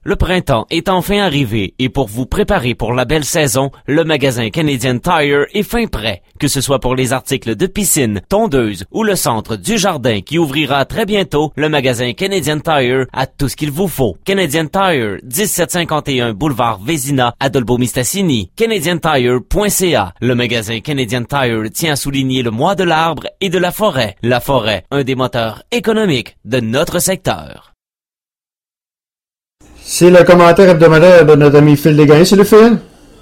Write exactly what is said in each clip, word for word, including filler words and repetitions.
Le printemps est enfin arrivé et pour vous préparer pour la belle saison, le magasin Canadian Tire est fin prêt. Que ce soit pour les articles de piscine, tondeuse ou le centre du jardin qui ouvrira très bientôt, le magasin Canadian Tire a tout ce qu'il vous faut. Canadian Tire, dix-sept cinquante et un boulevard Vézina à Dolbeau-Mistassini. canadian tire point c a. Le magasin Canadian Tire tient à souligner le mois de l'arbre et de la forêt. La forêt, un des moteurs économiques de notre secteur. C'est le commentaire hebdomadaire de notre ami Phil Desgagnés. Salut Phil.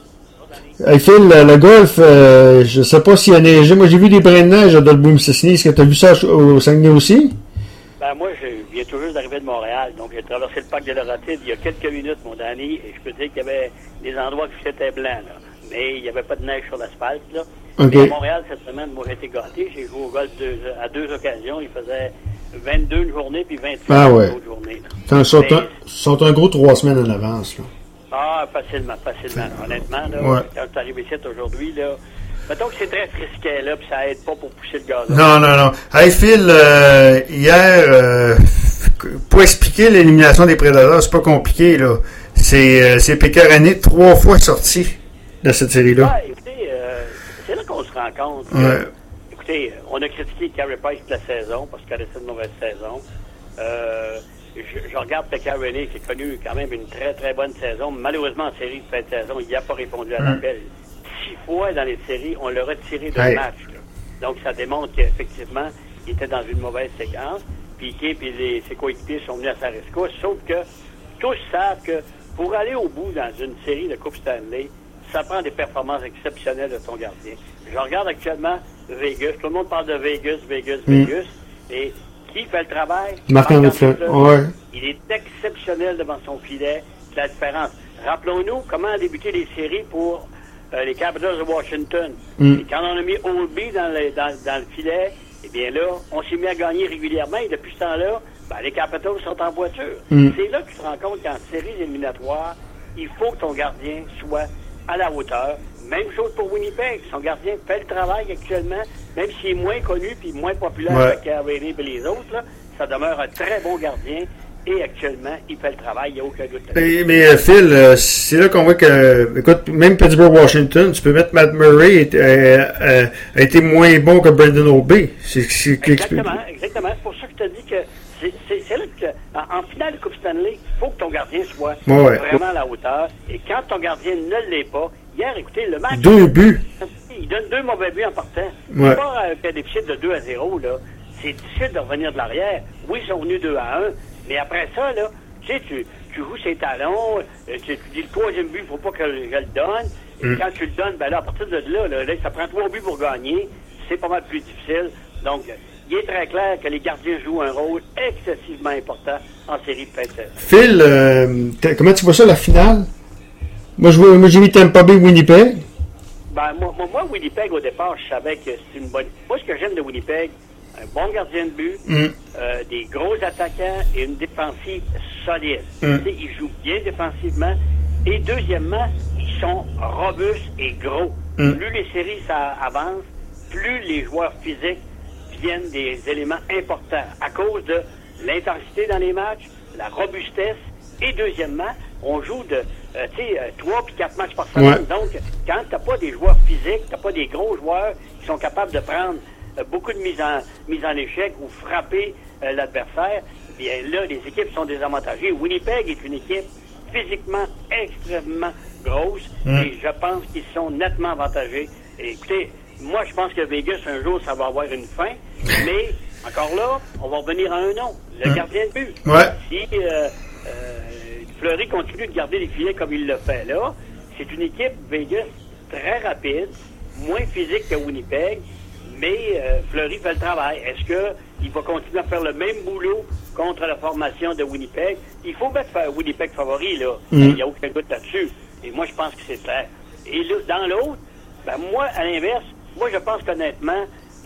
Hey Phil, le, le golf, euh, je sais pas s'il y a neigé. Moi j'ai vu des brins de neige à Dolbeau-Mistassini. Est-ce que tu as vu ça au Saguenay aussi? Ben moi, je viens tout juste d'arriver de Montréal. Donc j'ai traversé le parc de Laurentides il y a quelques minutes, mon Danny, et je peux dire qu'il y avait des endroits qui étaient blancs, là. Mais il n'y avait pas de neige sur l'asphalte, là. Okay. Mais à Montréal, cette semaine, moi j'ai été gâté. J'ai joué au golf deux, à deux occasions. Il faisait vingt-deux une journée, puis vingt-cinq ah ouais. une autre journée. Ils sont, un, sont un gros trois semaines en avance. Là. Ah, facilement, facilement. Honnêtement, là, ouais. Quand tu arrives ici aujourd'hui, là, mettons que c'est très frisquet, là, puis ça aide pas pour pousser le gazon. Non, non, non. Hey Phil, euh, hier, euh, pour expliquer l'élimination des prédateurs, c'est pas compliqué, là. C'est, euh, c'est Pécarané trois fois sorti de cette série-là. Ah, écoutez, euh, c'est là qu'on se rend compte. Que, ouais. Écoutez, on a critiqué Carey Price toute la saison parce qu'elle a fait une mauvaise saison. Euh, je, je regarde Pécarané qui a connu quand même une très très bonne saison. Malheureusement, en série de fin de saison, il n'a pas répondu à l'appel. Mm. Six fois dans les séries, on l'a retiré d'un hey. match. Là. Donc, ça démontre qu'effectivement, il était dans une mauvaise séquence. Piqué et les, ses coéquipiers sont venus à sa rescousse. Sauf que tous savent que pour aller au bout dans une série de Coupe Stanley, ça prend des performances exceptionnelles de ton gardien. Je regarde actuellement Vegas. Tout le monde parle de Vegas, Vegas, mm. Vegas. Et qui fait le travail? Marc-André Fleury. Ouais. Il est exceptionnel devant son filet. C'est la différence. Rappelons-nous comment a débuté les séries pour euh, les Capitals de Washington. Mm. Et quand on a mis Oldby dans le, dans, dans le filet, eh bien là, on s'est mis à gagner régulièrement. Et depuis ce temps-là, ben, les Capitals sont en voiture. Mm. C'est là que tu te rends compte qu'en séries éliminatoires, il faut que ton gardien soit à la hauteur. Même chose pour Winnipeg. Son gardien fait le travail actuellement, même s'il est moins connu puis moins populaire ouais. que Carey et les autres. Là, ça demeure un très bon gardien et actuellement, il fait le travail. Il n'y a aucun doute. Mais, mais euh, Phil, euh, c'est là qu'on voit que, écoute, même Pittsburgh-Washington, tu peux mettre Matt Murray euh, euh, a été moins bon que Brendan Oldby. C'est, c'est, exactement, exactement. C'est pour ça que je te dis que c'est, c'est, c'est là que, en, en finale de Coupe Stanley, il faut que ton gardien soit ouais. vraiment à la hauteur. Et quand ton gardien ne l'est pas, hier, écoutez, le match... Deux buts. Il donne deux mauvais buts en partant. Ouais. C'est pas avec un déficit de deux à zéro, là. C'est difficile de revenir de l'arrière. Oui, ils sont venus deux à un, mais après ça, là, tu sais, tu, tu joues ses talons, tu, tu dis le troisième but, il faut pas que je, je le donne. Et mm. quand tu le donnes, ben là, à partir de là, là, là, ça prend trois buts pour gagner. C'est pas mal plus difficile. Donc, il est très clair que les gardiens jouent un rôle excessivement important en série de fin de saison. Phil, euh, comment tu vois ça, la finale? Moi, je vois, moi, j'ai mis Tampa Bay Winnipeg. Ben, moi, moi, Winnipeg, au départ, je savais que c'est une bonne... Moi, ce que j'aime de Winnipeg, un bon gardien de but, mm. euh, des gros attaquants et une défensive solide. Mm. Ils jouent bien défensivement. Et deuxièmement, ils sont robustes et gros. Mm. Plus les séries ça avance, plus les joueurs physiques deviennent des éléments importants à cause de l'intensité dans les matchs, la robustesse, et deuxièmement, on joue de euh, tu sais, trois puis quatre matchs par semaine. Ouais. Donc, quand t'as pas des joueurs physiques, t'as pas des gros joueurs qui sont capables de prendre euh, beaucoup de mises en, mise en échec ou frapper euh, l'adversaire, bien là, les équipes sont désavantagées. Winnipeg est une équipe physiquement extrêmement grosse mm. et je pense qu'ils sont nettement avantagés. Et écoutez, moi, je pense que Vegas, un jour, ça va avoir une fin, mais encore là, on va revenir à un nom, le mm. gardien de but. Ouais. Si euh, euh, Fleury continue de garder les filets comme il le fait là, c'est une équipe Vegas très rapide, moins physique que Winnipeg, mais euh, Fleury fait le travail. Est-ce qu'il va continuer à faire le même boulot contre la formation de Winnipeg? Il faut mettre Winnipeg favori, là. Mm. Il n'y a aucun doute là-dessus. Et moi, je pense que c'est clair. Et là, dans l'autre, ben moi, à l'inverse, moi, je pense qu'honnêtement,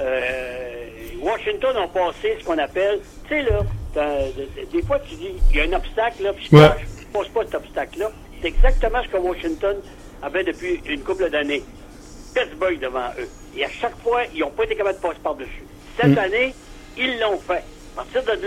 euh, Washington ont passé ce qu'on appelle, tu sais, là, des fois, tu dis, il y a un obstacle, là, puis je ne passe pas cet obstacle-là. C'est exactement ce que Washington avait depuis une couple d'années. Pittsburgh devant eux. Et à chaque fois, ils n'ont pas été capables de passer par-dessus. Cette mm. année, ils l'ont fait. À partir de là,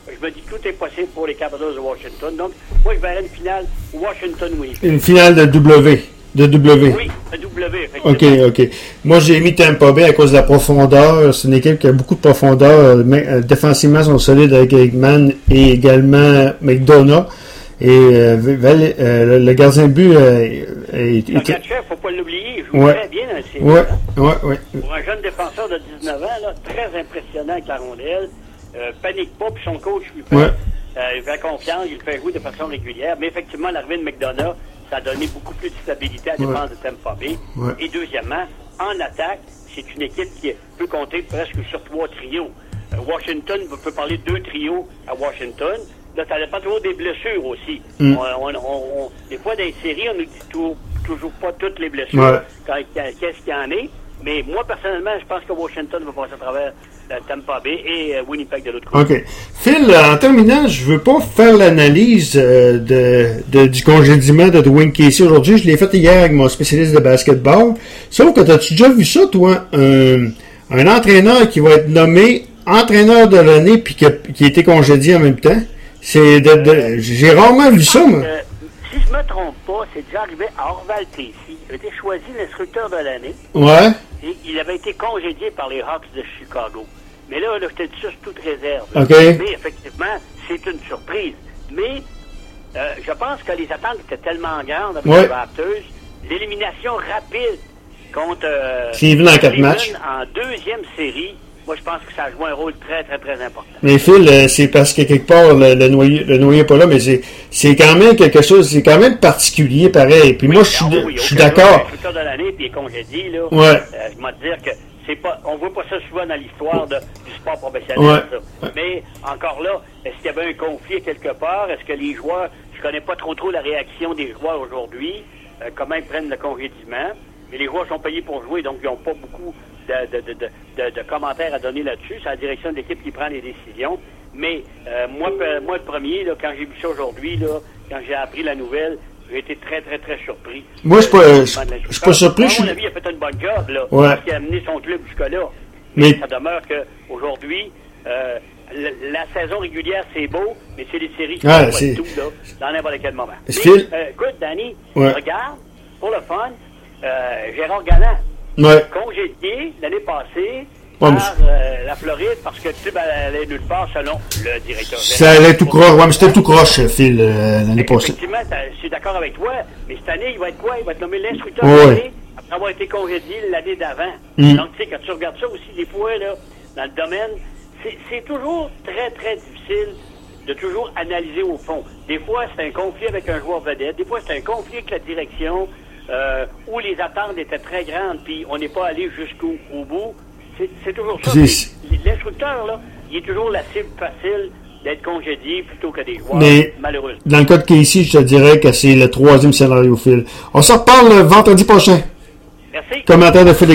je me dis que tout est possible pour les Capitals de Washington. Donc, moi, je verrais une finale Washington-Winnipeg. Une finale de W. De W. Oui, de W, effectivement. OK, OK. Moi, j'ai mis Tampa Bay à cause de la profondeur. C'est une équipe qui a beaucoup de profondeur. Mais, euh, défensivement, ils sont solides avec Eggman et également McDonough. Et euh, Val, euh, le gardien de but euh, est... Le chef, il ne faut pas l'oublier, il joue ouais. très bien dans le série. Oui, oui, oui. Pour un jeune défenseur de dix-neuf ans, là, très impressionnant avec la rondelle. Euh, panique pas, puis son coach lui fait, ouais. euh, il fait confiance, il le fait jouer de façon régulière. Mais effectivement, l'arrivée de McDonough, ça a donné beaucoup plus de stabilité à la défense ouais. de Tampa Bay. Ouais. Et deuxièmement, en attaque, c'est une équipe qui peut compter presque sur trois trios. Euh, Washington peut parler de deux trios à Washington. Là, ça dépend toujours des blessures aussi. Mm. On, on, on, des fois, dans les séries, on ne dit tout, toujours pas toutes les blessures, ouais. quand, qu'est-ce qu'il y en est. Mais moi, personnellement, je pense que Washington va passer à travers euh, Tampa Bay et euh, Winnipeg de l'autre côté. OK. Phil, en terminant, je veux pas faire l'analyse euh, de, de, du congédiement de Dwayne Casey aujourd'hui. Je l'ai fait hier avec mon spécialiste de basketball. Sauf que t'as-tu déjà vu ça, toi? Un, un entraîneur qui va être nommé entraîneur de l'année puis qui a, qui a été congédié en même temps? C'est de, de, euh, j'ai rarement vu ça, moi. Euh, si je me trompe pas, c'est déjà arrivé à Orval Casey. Il a été choisi l'instructeur de l'année. Ouais. Et il avait été congédié par les Hawks de Chicago. Mais là, là je te dis ça sur toute réserve. OK. Mais effectivement, c'est une surprise. Mais euh, je pense que les attentes étaient tellement grandes avec ouais. les Raptors. L'élimination rapide contre euh, Cleveland en quatre matchs. En deuxième série, moi, je pense que ça a joué un rôle très, très, très important. Mais Phil, euh, c'est parce que quelque part, le, le noyau le noyau n'est pas là, mais c'est, c'est quand même quelque chose, c'est quand même particulier, pareil. Puis oui, moi, je suis, oui, je suis d'accord. Le de l'année, puis congédié, là. Ouais. Euh, je vais te dire que c'est pas, on voit pas ça souvent dans l'histoire de, du sport professionnel, ouais. ça. Mais, encore là, est-ce qu'il y avait un conflit quelque part? Est-ce que les joueurs, je connais pas trop trop la réaction des joueurs aujourd'hui, euh, comment ils prennent le congédiement, mais les joueurs sont payés pour jouer, donc ils n'ont pas beaucoup De, de, de, de, de commentaires à donner là-dessus. C'est la direction de l'équipe qui prend les décisions. Mais euh, moi, moi, le premier, là, quand j'ai vu ça aujourd'hui, là, quand j'ai appris la nouvelle, j'ai été très, très, très surpris. Moi, je ne suis pas surpris. À mon avis, il a fait une bonne job, là, ouais. parce qu'il a amené son club jusque-là. Mais, mais ça demeure qu'aujourd'hui, euh, la, la saison régulière, c'est beau, mais c'est les séries qui ah, sont pas tout, là, dans n'importe quel moment. Mais, Phil... euh, écoute, Danny, ouais. regarde, pour le fun, euh, Gérard Galland, ouais. congédié l'année passée ouais, par euh, la Floride parce que tu allait nulle part selon le directeur général. Ça allait tout croche. Ouais, mais c'était tout croche, Phil, euh, l'année passée. Effectivement, je suis d'accord avec toi, mais cette année, il va être quoi? Il va être nommé l'instructeur ouais. de l'année après avoir été congédié l'année d'avant. Mm. Donc, tu sais, quand tu regardes ça aussi, des fois, là, dans le domaine, c'est, c'est toujours très, très difficile de toujours analyser au fond. Des fois, c'est un conflit avec un joueur vedette. Des fois, c'est un conflit avec la direction. Euh, où les attentes étaient très grandes, puis on n'est pas allé jusqu'au au bout. C'est, c'est toujours ça. L'instructeur, là, il est toujours la cible facile d'être congédié plutôt que des joueurs, mais malheureusement. Dans le cas de Casey, je te dirais que c'est le troisième scénario, Phil. On se reparle le vendredi prochain. Merci. Commentaire de Félix.